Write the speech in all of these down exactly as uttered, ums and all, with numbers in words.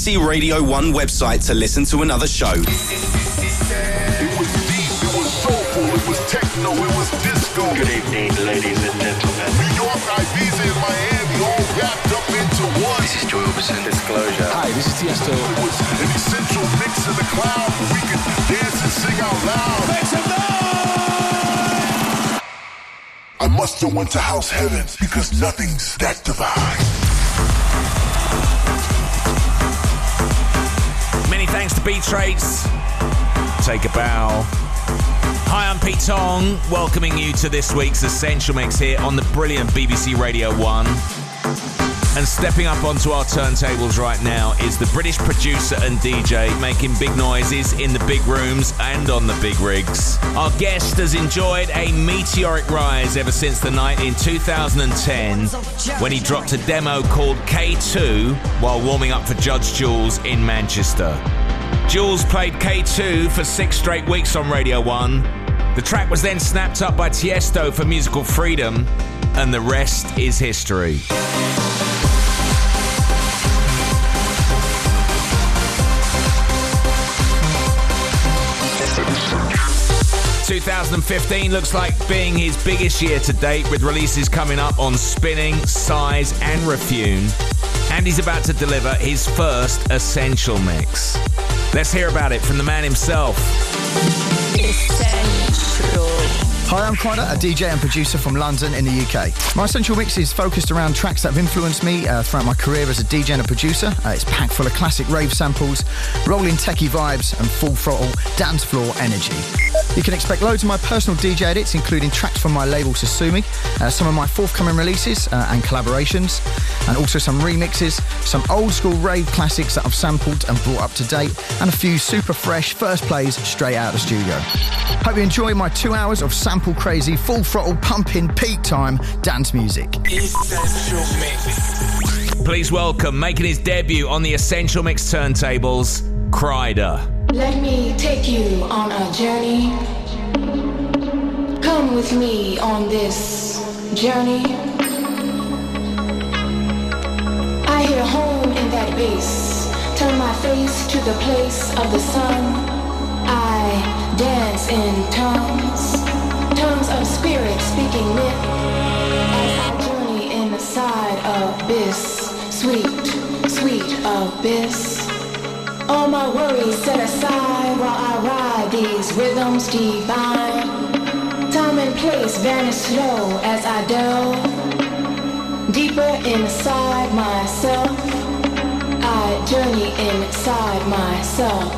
C Radio one website to listen to another show. It was deep, it was soulful, it was techno, it was disco. Good evening, ladies and gentlemen. New York, Ibiza, and Miami all wrapped up into one. This is Joy Orbison. Disclosure. Hi, this is Tiesto. It was an essential mix in the cloud where we could dance and sing out loud. Make some noise! I must have went to house heaven because nothing's that divine. Many thanks to Beat Traits. Take a bow. Hi, I'm Pete Tong, welcoming you to this week's Essential Mix here on the brilliant B B C Radio one. And stepping up onto our turntables right now is the British producer and D J making big noises in the big rooms and on the big rigs. Our guest has enjoyed a meteoric rise ever since the night in two thousand ten when he dropped a demo called K two while warming up for Judge Jules in Manchester. Jules played K two for six straight weeks on Radio one. The track was then snapped up by Tiesto for Musical Freedom, and the rest is history. two thousand fifteen looks like being his biggest year to date, with releases coming up on Spinning, Size and Refune. And he's about to deliver his first Essential Mix. Let's hear about it from the man himself. Essential. Hi, I'm Kryder, a D J and producer from London in the U K. My Essential Mix is focused around tracks that have influenced me uh, throughout my career as a D J and a producer. Uh, it's packed full of classic rave samples, rolling techie vibes and full throttle dance floor energy. You can expect loads of my personal D J edits, including tracks from my label Sasumi, uh, some of my forthcoming releases uh, and collaborations, and also some remixes, some old school rave classics that I've sampled and brought up to date, and a few super fresh first plays straight out of the studio. Hope you enjoy my two hours of sample crazy, full throttle, pumping, peak time dance music. Essential Mix. Please welcome, making his debut on the Essential Mix turntables, Kryder. Let me take you on a journey. Come with me on this journey. I hear home in that bass. Turn my face to the place of the sun. I dance in tongues, tongues of spirit speaking myth. As I journey inside abyss, sweet, sweet abyss. All my worries set aside while I ride these rhythms divine. Time and place vanish slow as I delve deeper inside myself. I journey inside myself.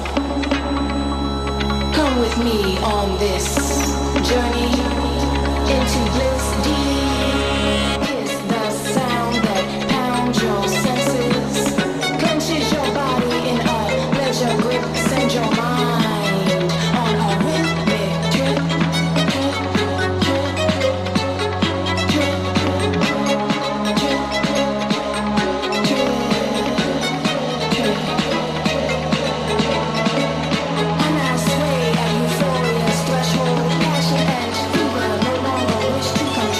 Come with me on this journey into bliss deep. Is the sound that pounds your senses, clenches your body in a pleasure grip, send your mind on a rhythmic trip, trip, trip, trip, trip, trip, trip. And I sway at euphoria's threshold, passion and fever no longer wish to control.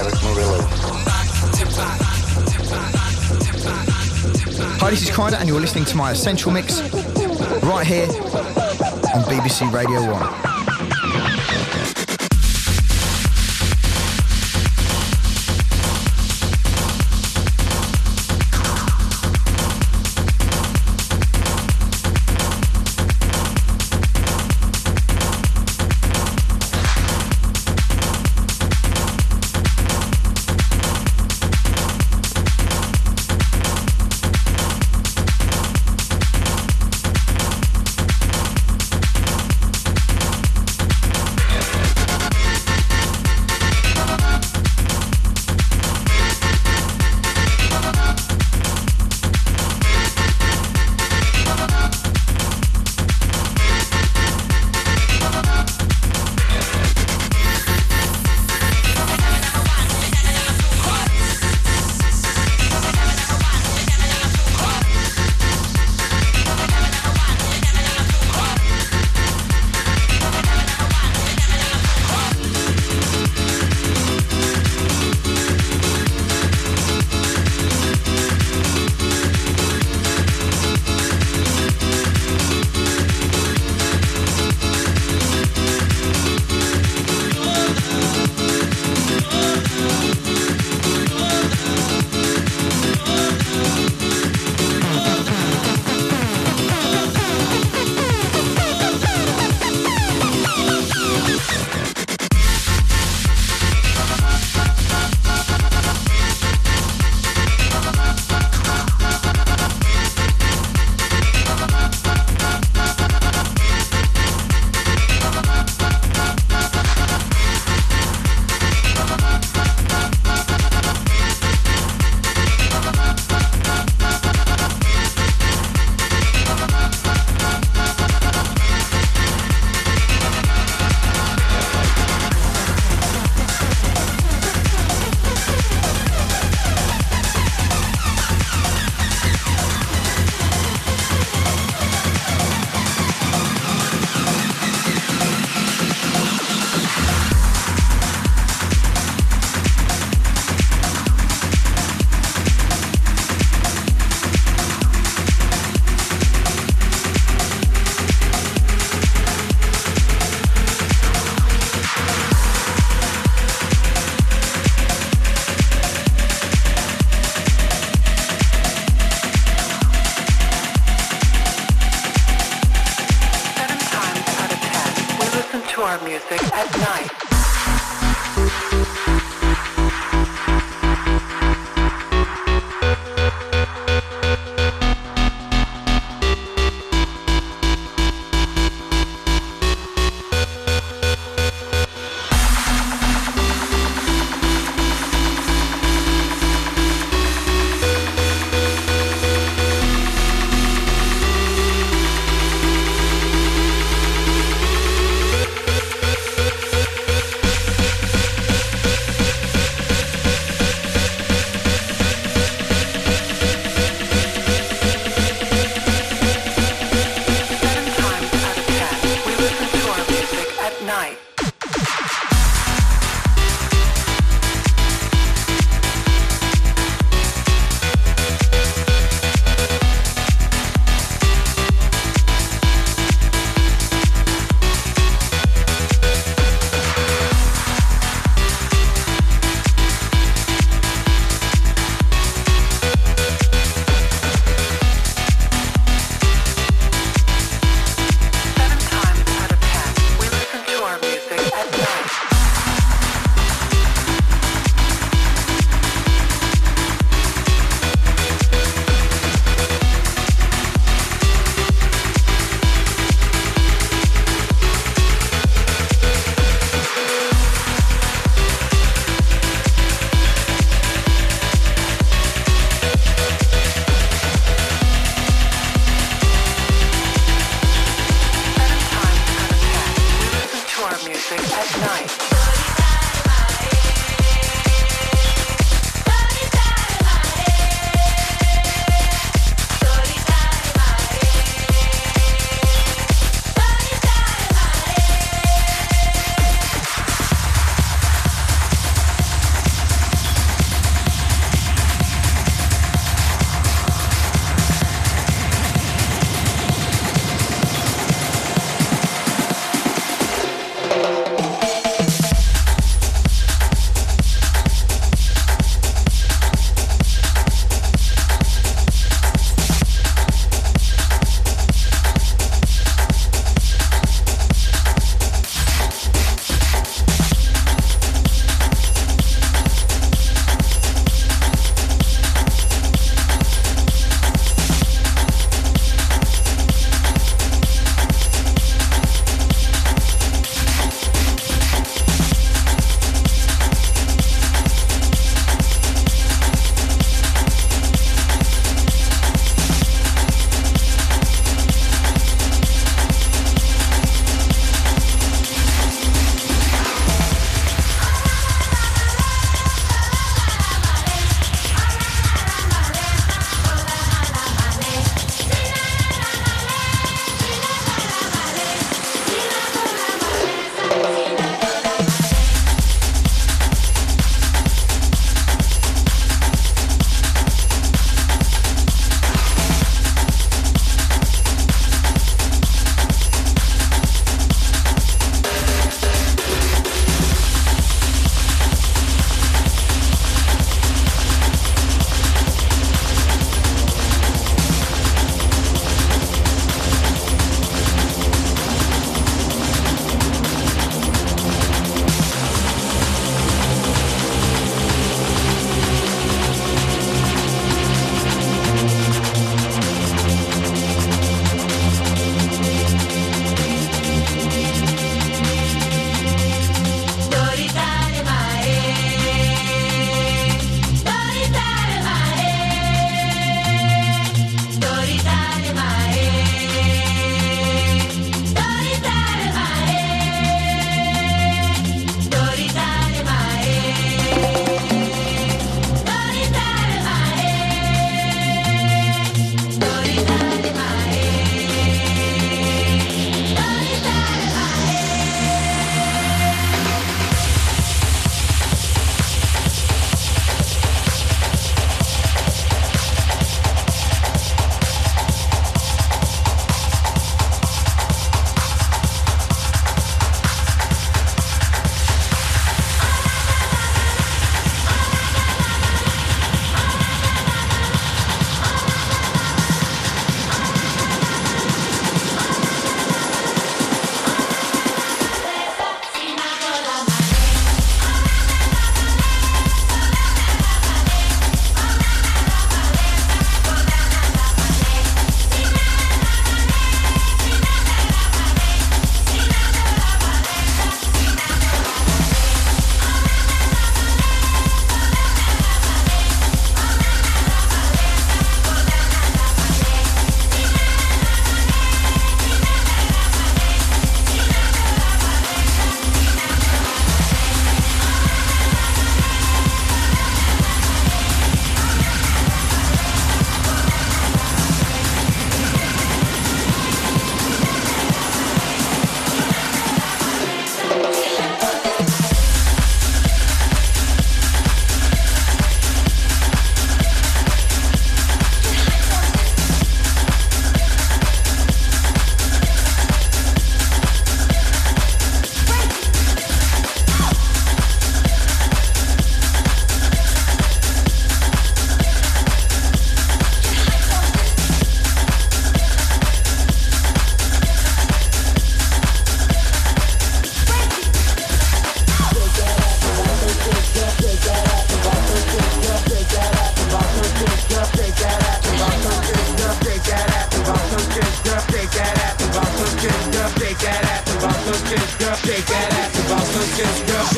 Eric Murillo. Hi, this is Kryder, and you're listening to my Essential Mix right here on B B C Radio one.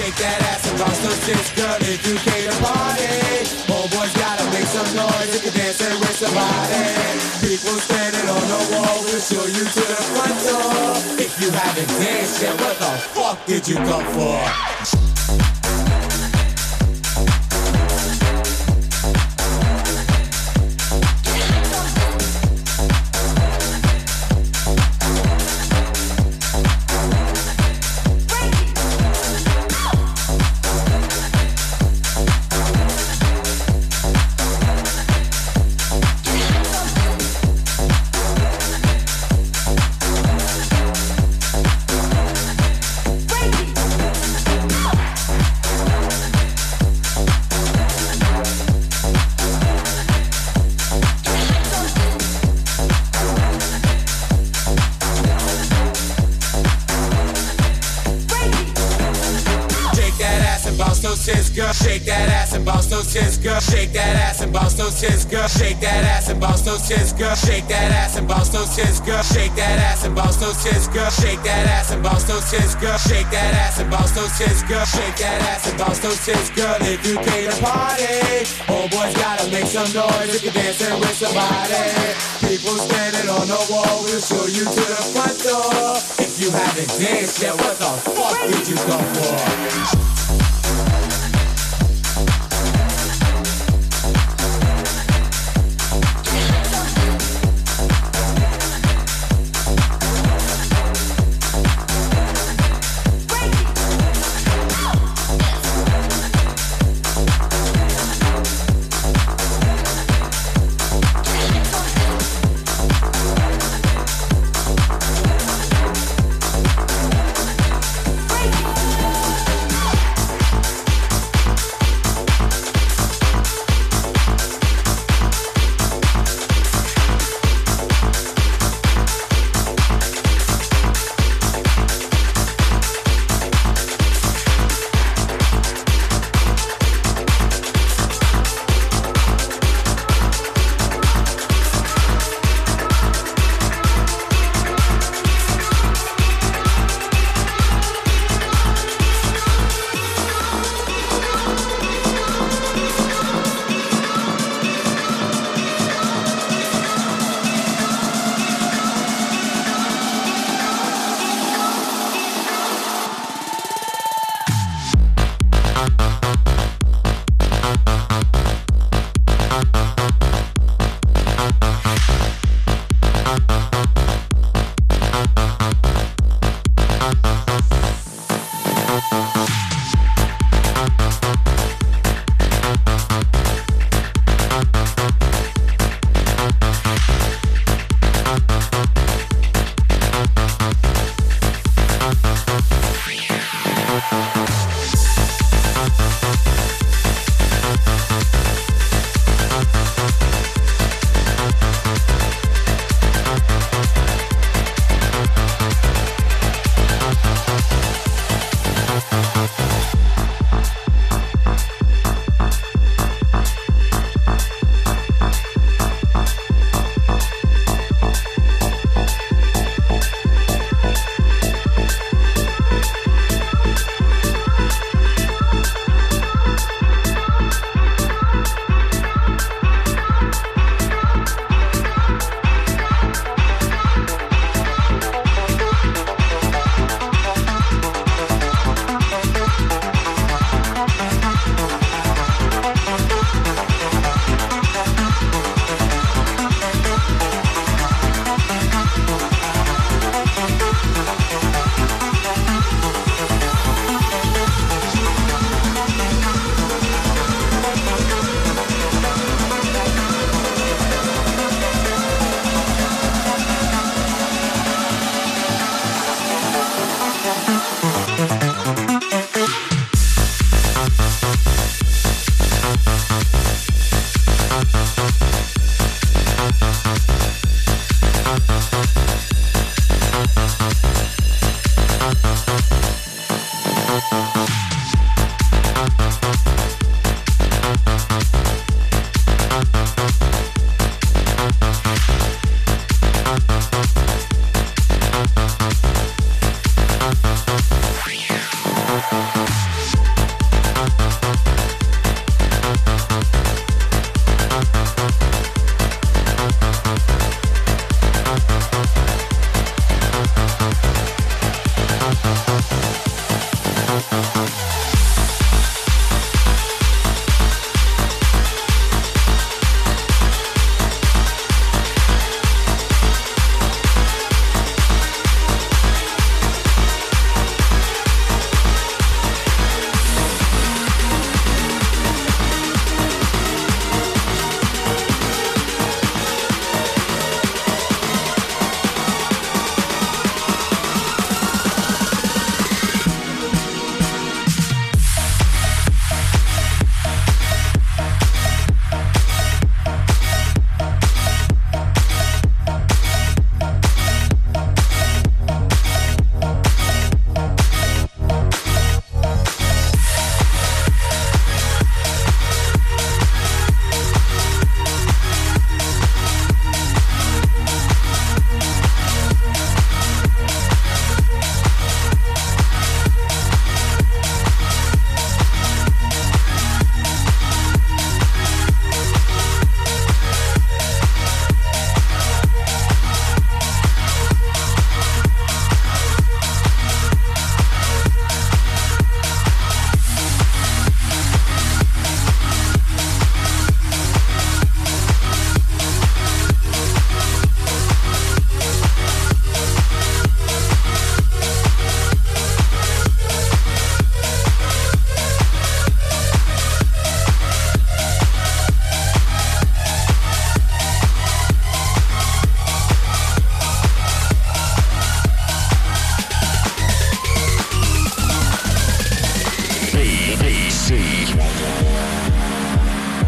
Shake that ass and bounce those tits, girl, if you came to party. Homeboys gotta make some noise if you're dancing with somebody. People standing on the wall will show you to the front door. If you haven't danced yet, what the fuck did you come for? Shake that ass and bounce those tits, girl. Shake that ass and bounce those tits, girl. Shake that ass and bounce those tits, girl. Shake that ass and bounce those tits, girl. Shake that ass and bounce those tits, girl. Shake that ass and bounce those tits, girl. Shake that ass and bounce those tits, girl. Shake that ass and bounce those tits, girl. If you came to party, homeboys gotta make some noise if you're dancing with somebody. People standing on the wall will show you to the front door. If you haven't danced yet, what the fuck did you come for?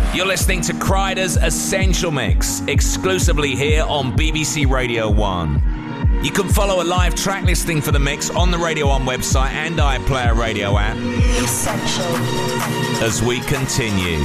You're listening to Kryder's Essential Mix, exclusively here on B B C Radio one. You can follow a live track listing for the mix on the Radio one website and iPlayer Radio app. Essential. As we continue.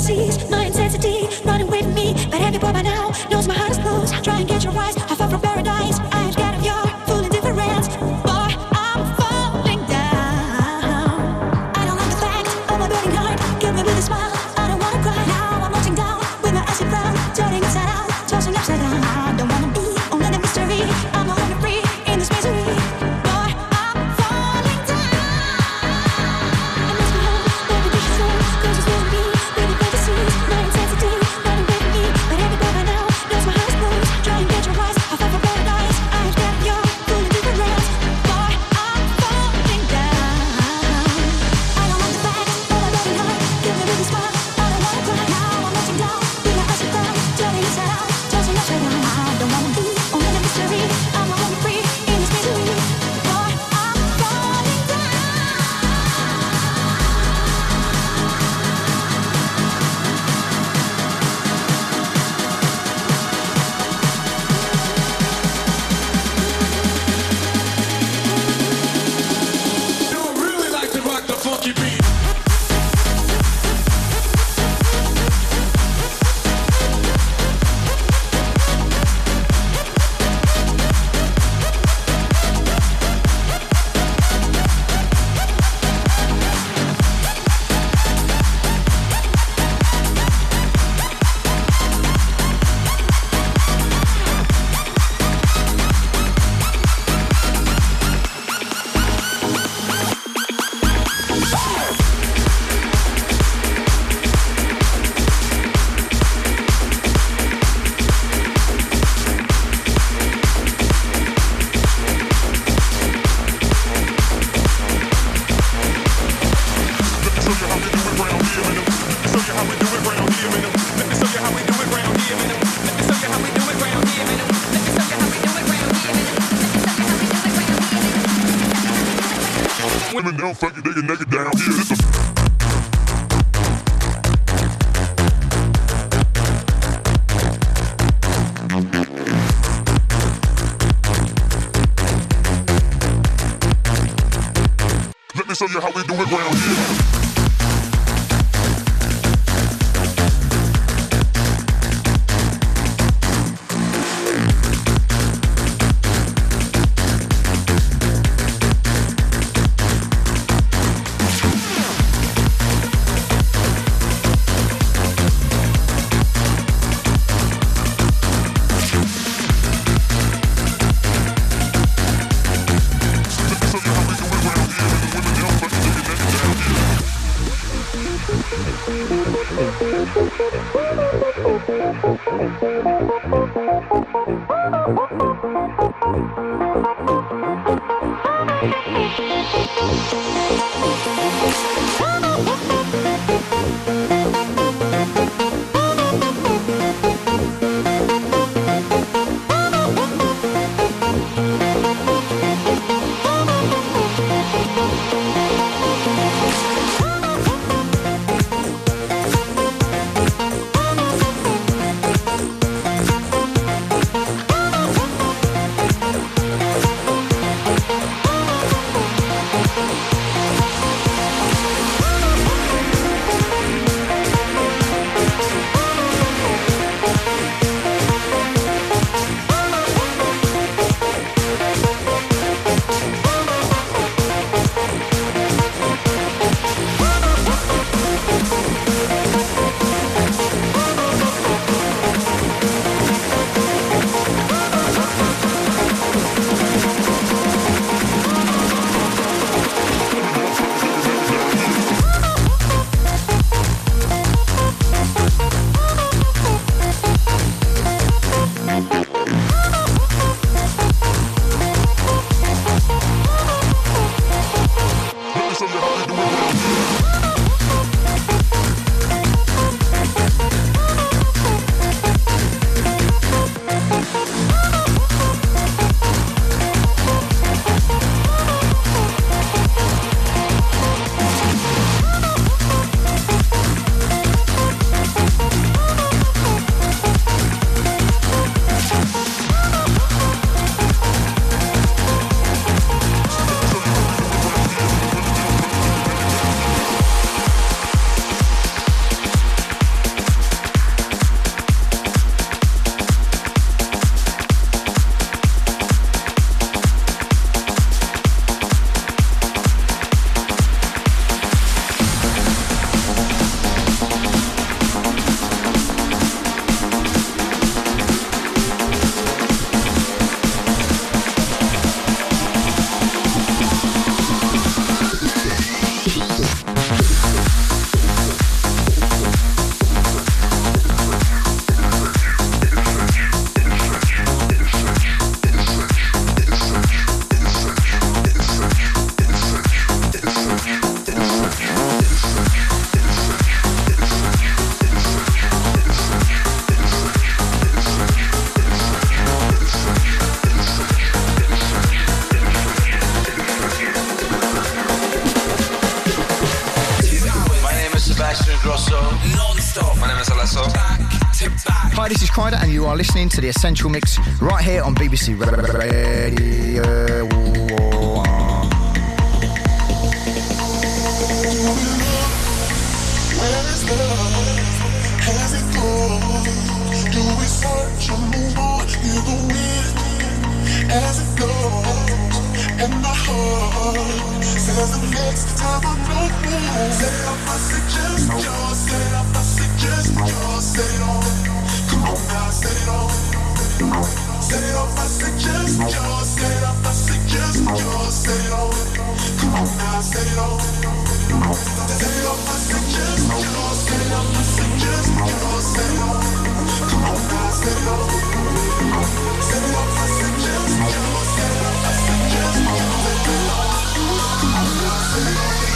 sees my intensity, running with me. But every boy by now knows my heart is closed. Try and catch your eyes, I fall from paradise. I am scared of your full indifference. Boy, I'm falling down. I don't like the fact of my burning heart. Kill me with a smile, I don't wanna cry. Now I'm watching down with my eyes brown, turning inside out, tossing upside down. I don't wanna be only the mystery. I'm no longer free in this misery. Boy, I'm falling down. I miss my home, my condition so close to me. Really fantasies, my intensity, running with me. But every boy by now knows my heart is closed. Try and get your eyes, I fall from paradise. I am scared of your full indifference. Boy, I'm falling down. I don't like the fact of my burning heart. Kill me with a smile, I don't wanna cry. Now I'm watching down with my eyes brown, turning inside out, tossing upside down. I don't wanna be only the mystery. I'm no longer free in this misery. Boy, I'm falling down. Don't really like to rock the funky beat. Women don't fuck it, they get naked down here. It's a Let me show you how we do it round here. so. Hi, this is Kryder, and you are listening to the Essential Mix right here on B B C Radio. Where is love? Has it gone? Do we search or move on? Hear the wind as it goes, and my heart says the next time I'm not moving. Say I must suggest yours, say I must suggest yours, say it on. Come on now, say it on. Say I must suggest yours, say I must suggest yours, say it on. Come on now, say it on. Say I must suggest yours, say I must suggest yours, say it on. Come on now, say it on. Say I must suggest yours, say I must suggest yours, say it on. Come on now, say it on.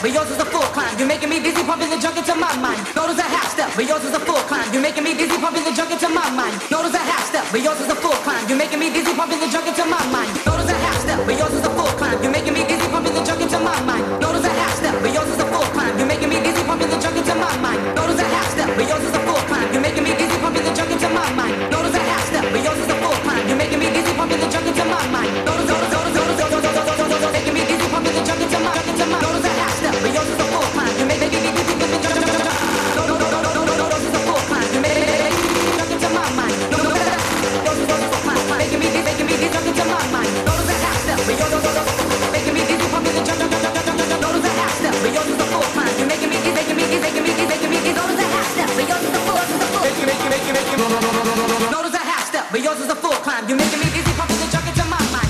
but yours is a full climb. You're making me dizzy, pumping the junk into my mind. Notice a half step, but yours is a full climb. You're making me dizzy, pumping the junk into my mind. Notice a half step, but yours is a full climb. You're making me dizzy, pumping the junk into my mind. Notice a half step, but yours is a full climb. You're making me dizzy, pumping the junk into my mind. Notice a half step, but yours is a full climb. You're making me dizzy, pumping the junk into my mind. Notice a half step, but yours is a full climb. You're making me dizzy, pumping the junk into my mind. Notice a half step, but yours is a full climb. You're making me dizzy, pumping the junk into my mind. Notice, notice, notice, notice, notice, notice, notice, notice, making me dizzy, pumping the junk into my, junk into my. Notice a half step, but yours is a full climb. You're making me dizzy, pumping the junk, junk, junk, junk. No, no, no, no, no, no, no, yours is a full climb. You're making me junk into my mind. No, no, no, yours is a full climb. Making me dizzy, making me dizzy, junk into my mind. Notice a half step, but yours is a making me dizzy, pumping the junk, junk, junk, junk, junk, junk. Notice a half step, but yours is a full climb. You're making me dizzy, making me dizzy, making me dizzy, making me dizzy. Notice a half step, but yours is a full, yours is a full. Making, making, making, making. Notice a half step, but yours is a full climb. You're making me dizzy, pumping the junk into my mind.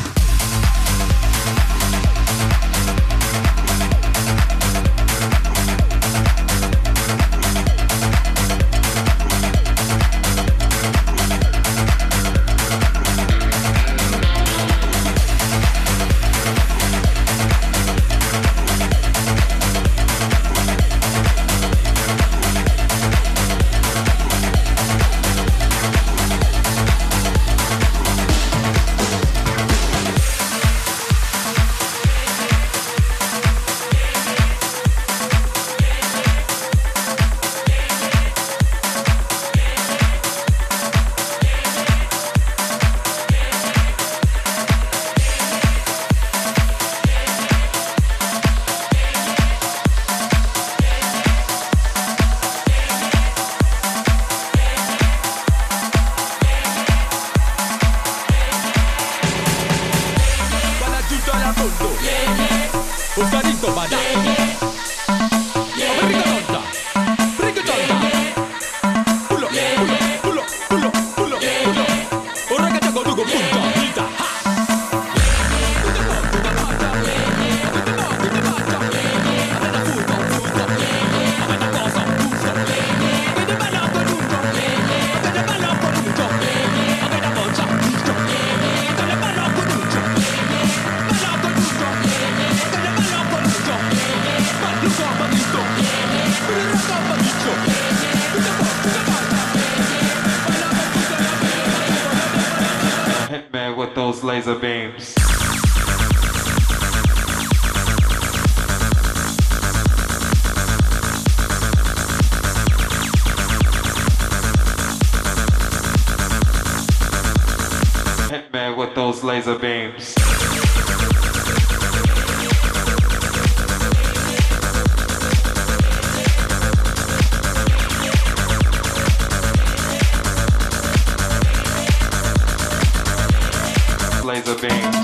Laser beams. Hit me with those laser beams. Laser beams.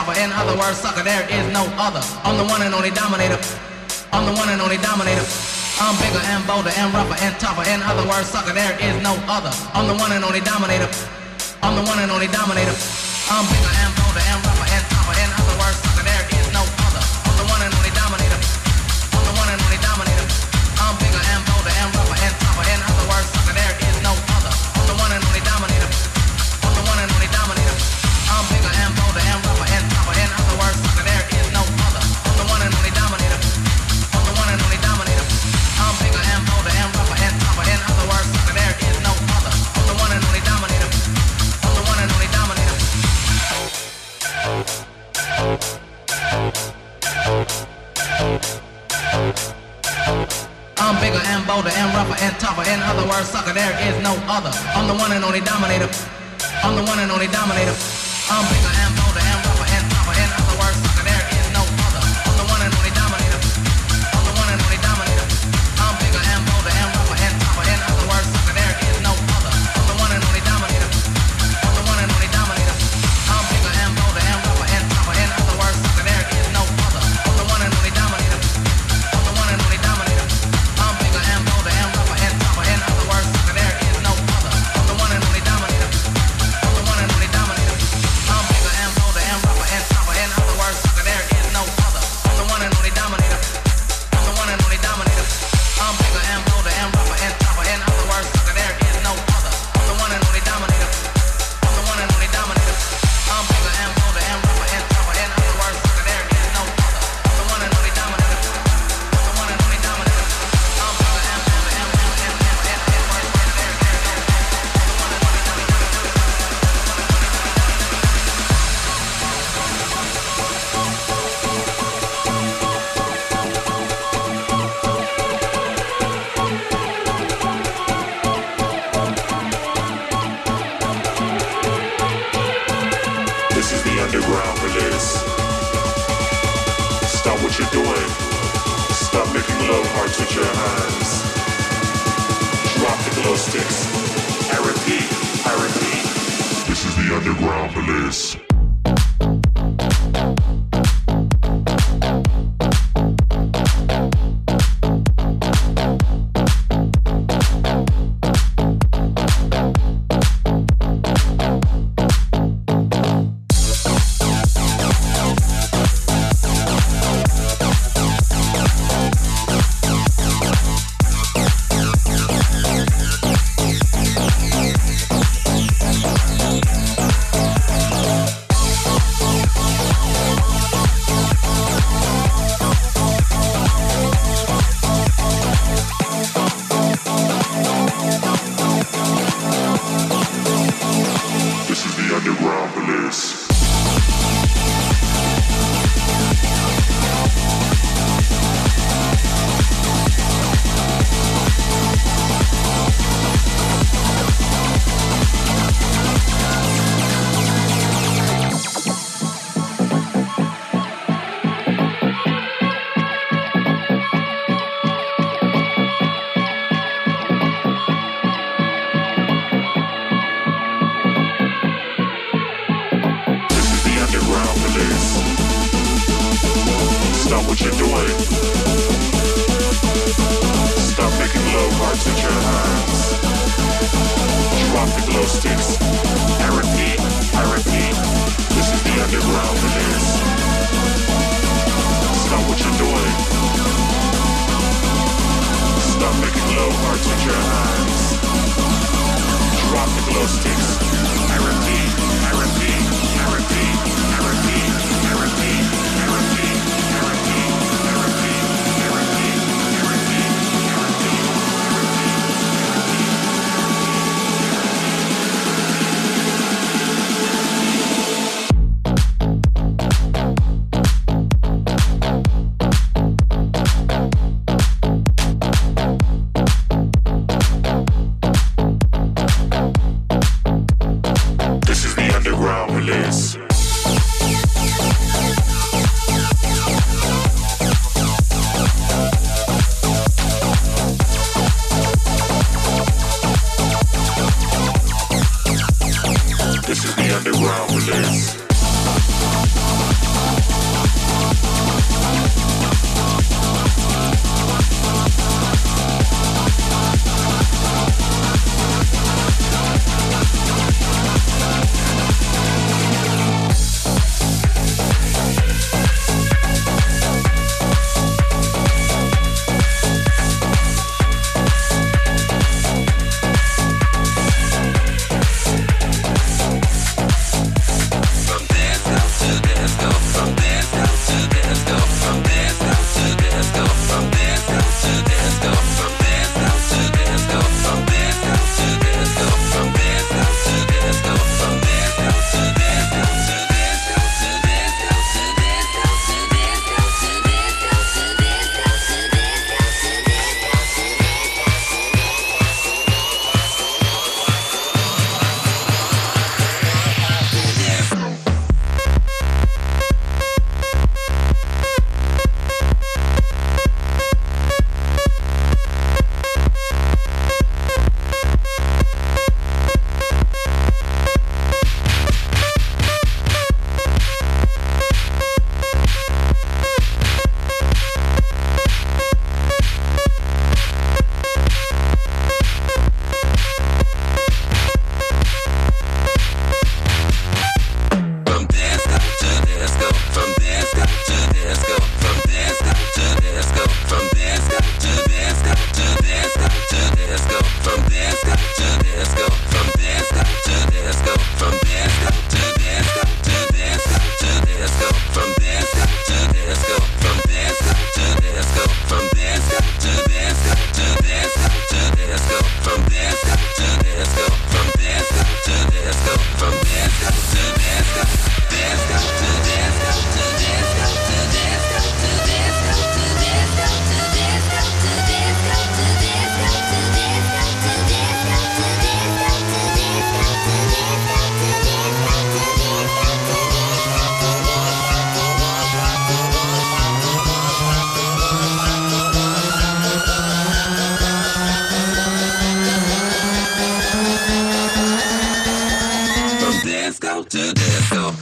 topper. In other words, sucker, there is no other. I'm the one and only dominator. I'm the one and only dominator. I'm bigger and bolder and rougher and tougher. In other words, sucker, there is no other. I'm the one and only dominator. I'm the one and only dominator. I'm bigger and bolder and rougher and tougher. In other words, sucker, there is no other. I'm the one and only dominator. I'm the one and only dominator. I'm bigger and bolder and rougher and tougher. In other words, sucker, there is no other. I'm the one and only dominator. I'm the one and only dominator. I'm bigger and bolder and rougher and tougher. In other words, sucker, there is no other. I'm the one and only dominator. I'm the one and only dominator. I'm bigger and bolder and rougher and tougher. In other words, sucker, there is no other. I'm the one and only dominator. I'm the one and only dominator. I'm bigger and bolder and rougher and tougher. In other words, sucker, there is no other. I'm the one and only dominator. I'm the one and only dominator. I'm bigger and bolder and rougher and tougher. In other words, sucker, there is no other. I'm the one and only dominator. I'm the one and only dominator. I'm bigger and bolder and rougher and tougher. In other words, sucker, there is no other. I'm the one and only dominator. I'm the one and only dominator. I'm bigger and bolder and rougher and tougher. In other words, sucker, there is no other. I'm the one and only dominator. I'm the one and only dominator. I'm bigger and bolder and rougher and tougher. In other words, sucker, there is no other. I'm the one and only dominator. I'm the one and only dominator. I'm bigger and bolder and rougher and tougher. In other words, sucker, there is no other. I'm the one and only dominator. I'm the one and only dominator. I'm bigger and bolder and rougher and tougher. In other words, sucker, there is no other. I'm the one and only dominator. I'm the one and only dominator. I'm bigger and bolder and rougher and tougher. In other words, sucker, there is no other. I'm the one and only dominator. I'm the one and only dominator. I'm bigger and bolder and rougher and tougher. In other words, sucker, there is no other. I'm the one and only This is the underground police. Stop what you're doing. Stop making love hearts with your hands. Drop the glow sticks. I repeat, I repeat. This is the underground police. This is the underground police. Stop what you're doing. Stop making love hearts with your hands. Drop the glow sticks. I repeat, I repeat. This is the underground police. Stop what you're doing. Stop making love hearts with your hands. Drop the glow sticks. I repeat, I repeat, I repeat, I repeat, I repeat, I repeat. disco.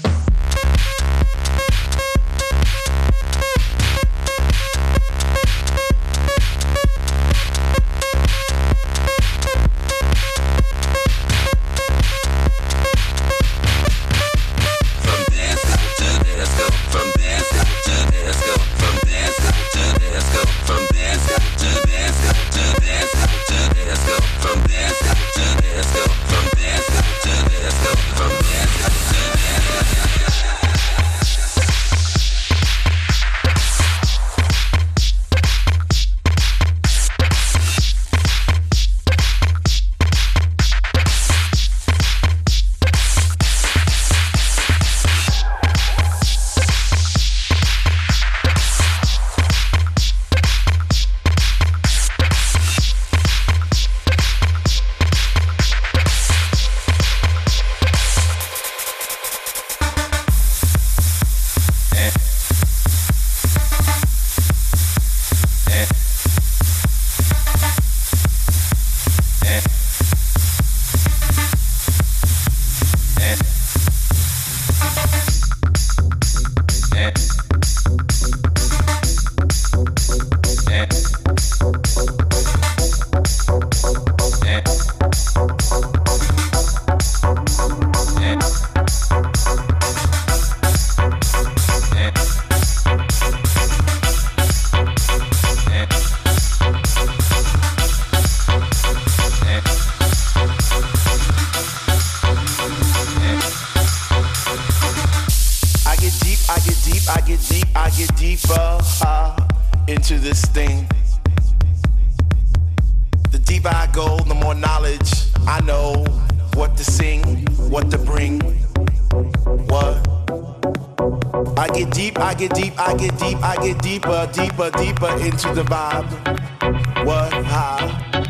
Deeper, deeper, deeper into the vibe. What? How?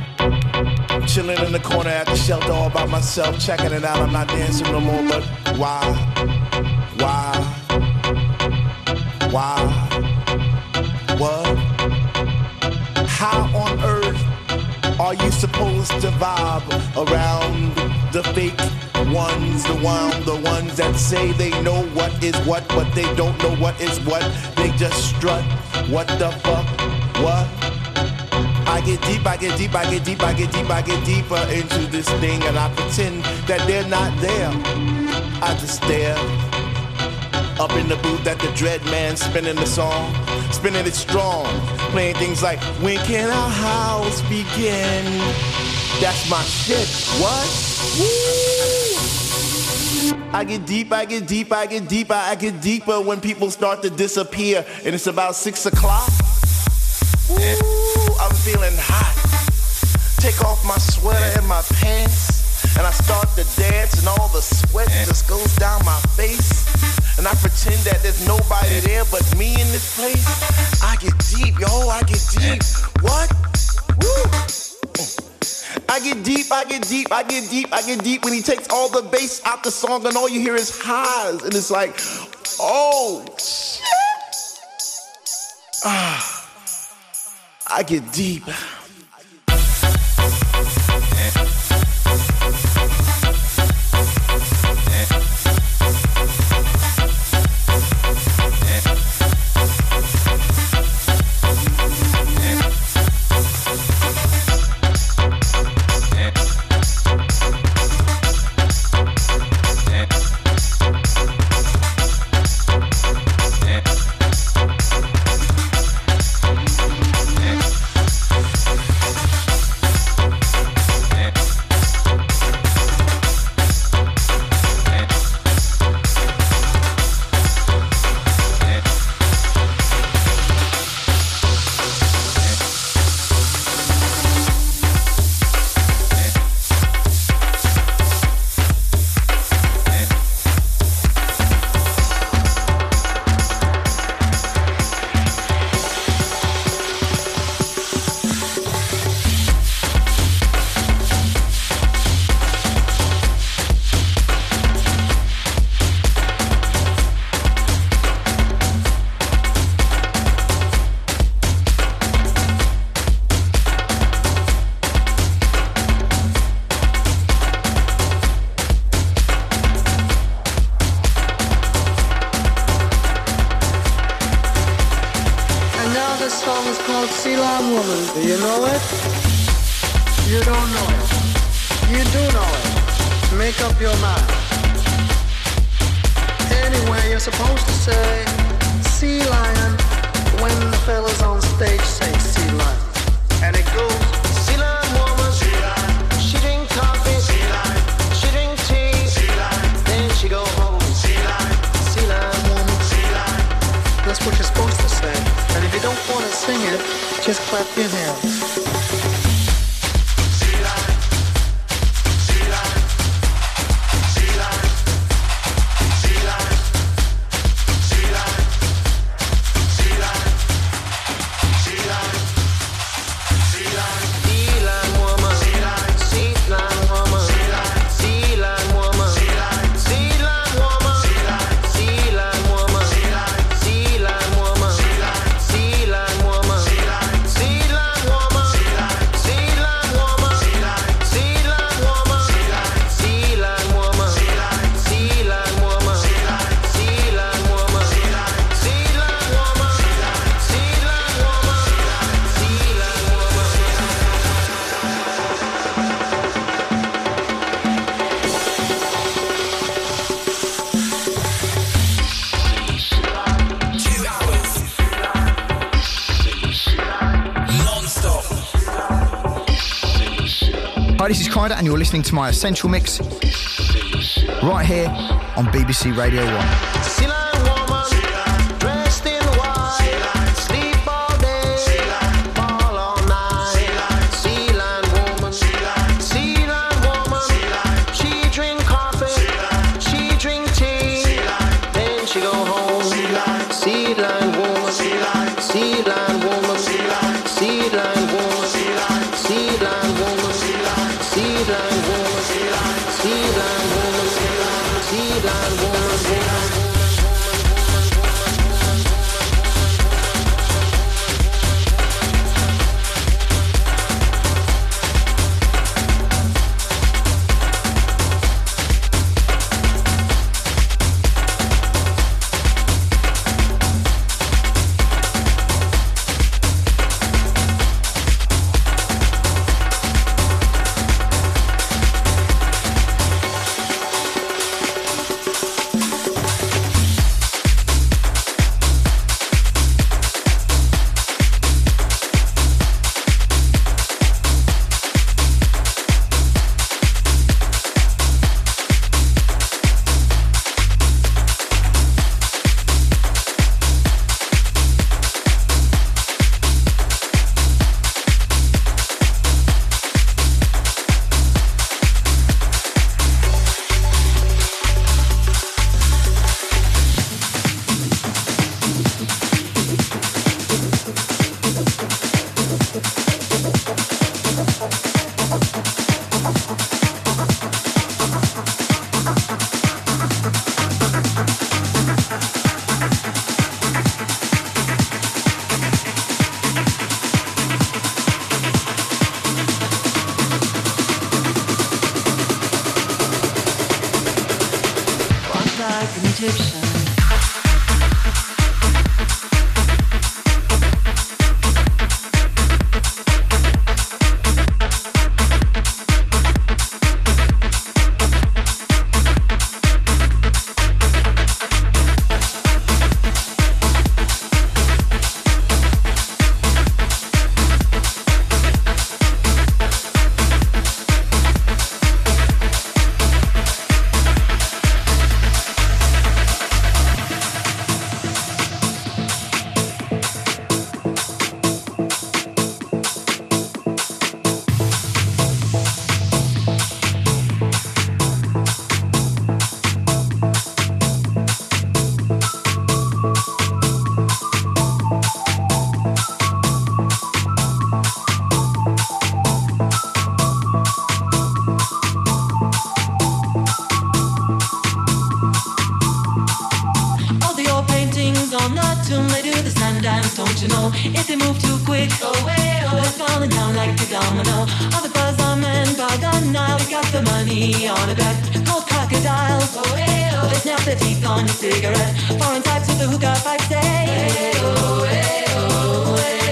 Chilling in the corner at the shelter all by myself, checking it out. I'm not dancing no more, but why? Why? Why? What? How on earth are you supposed to vibe around the fake ones, the one, the ones that say they know what is what, but they don't know what is what. They just strut. What the fuck? What? I get deep, I get deep, I get deep, I get deep, I get deeper into this thing, and I pretend that they're not there. I just stare up in the booth at the Dread Man spinning the song, spinning it strong, playing things like "When can our house begin?" That's my shit. What? Woo! I get deep, I get deep, I get deeper, I get deeper when people start to disappear, and it's about six o'clock. Ooh, I'm feeling hot. Take off my sweater and my pants, and I start to dance, and all the sweat just goes down my face, and I pretend that there's nobody there but me in this place. I get deep, yo, I get deep. What? Woo! I get deep, I get deep, I get deep, I get deep when he takes all the bass out the song and all you hear is highs, and it's like, oh shit. Ah, I get deep. this song is called Sea Lion Woman. Do you know it? You don't know it. You do know it. Make up your mind. Anyway, you're supposed to say Sea Lion when the fellas on stage say Sea Lion. And it goes Sea Lion Woman. Sea Lion. She drink coffee. Sea Lion. She drink tea. Sea Lion. Then she go home. Sea Lion. Sea Lion Woman. Sea Lion. That's what you're supposed to say. And if you don't want to sing it, just clap your hands. This is Kryder and you're listening to my Essential Mix right here on B B C Radio one. Don't you know, if they move too quick, away, oh, it's falling down like a domino. All the buzz on men, bug on now, we got the money on a bet. Cold crocodiles, away, oh, they snap their teeth on your cigarette. Foreign types with the hookah pipe say, hey, oh, hey, oh, hey.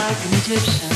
like an Egyptian.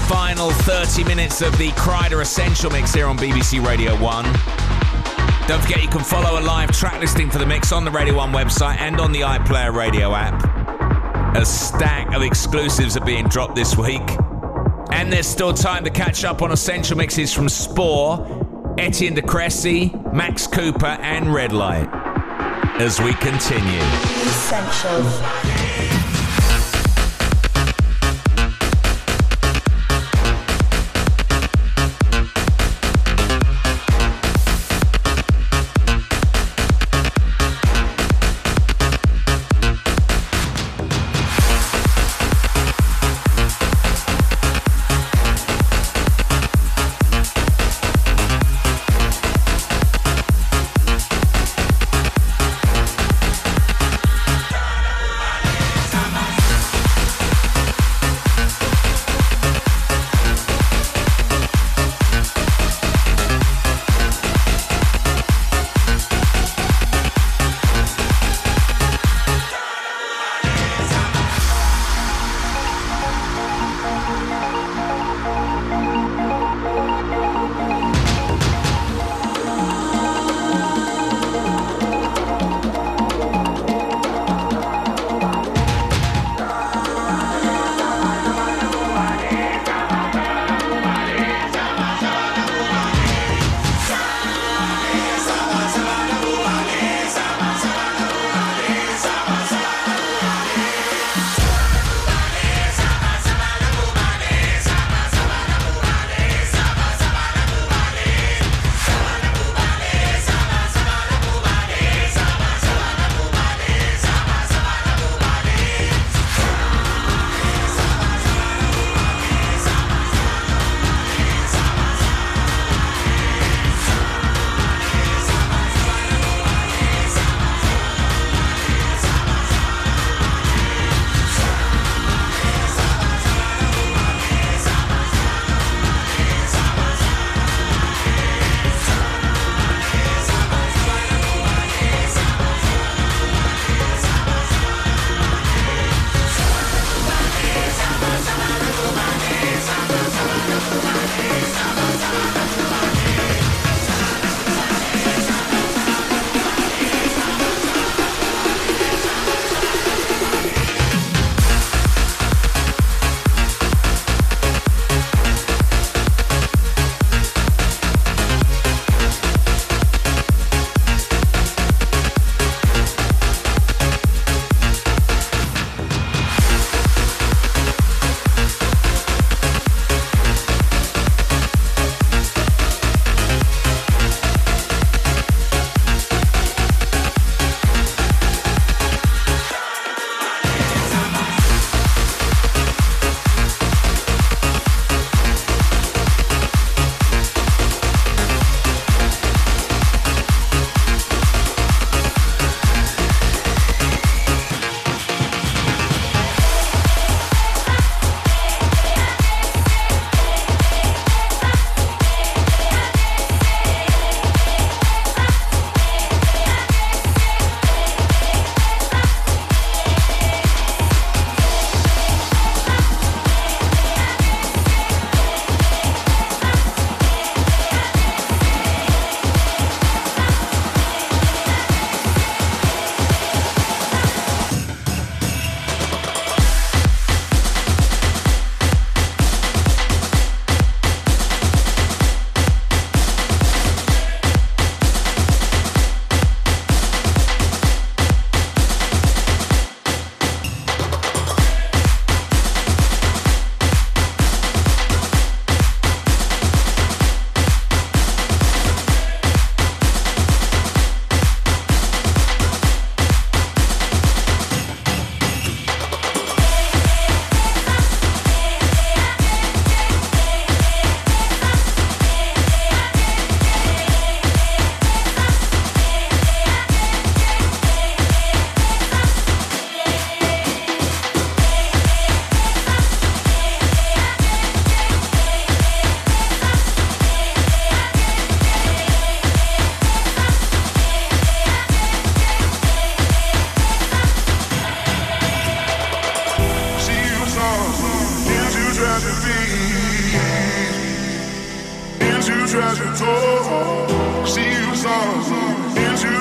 final thirty minutes of the Kryder Essential Mix here on B B C Radio one. Don't forget you can follow a live track listing for the mix on the Radio one website and on the iPlayer Radio app. A stack of exclusives are being dropped this week. And there's still time to catch up on Essential Mixes from Spore, Etienne de Cressy, Max Cooper and Red Light. As we continue. Essential. Time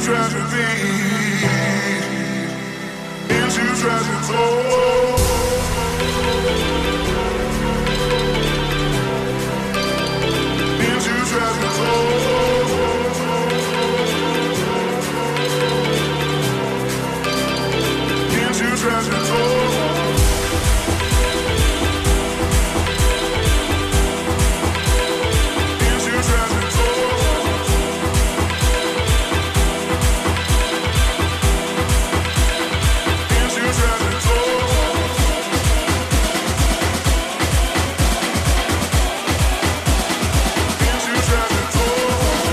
tragedy, into tragedy. Oh. Into tragedy.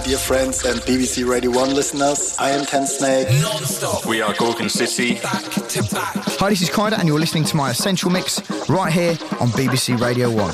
dear friends and B B C Radio one listeners. I am Ten Snake. We are Gorgon City. Hi, this is Kaida, and you're listening to my Essential Mix right here on B B C Radio one.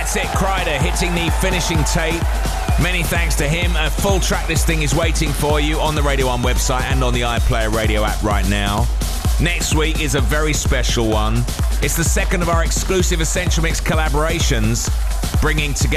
That's it, Kreider hitting the finishing tape. Many thanks to him. A full track listing is waiting for you on the Radio one website and on the iPlayer Radio app right now. Next week is a very special one. It's the second of our exclusive Essential Mix collaborations, bringing together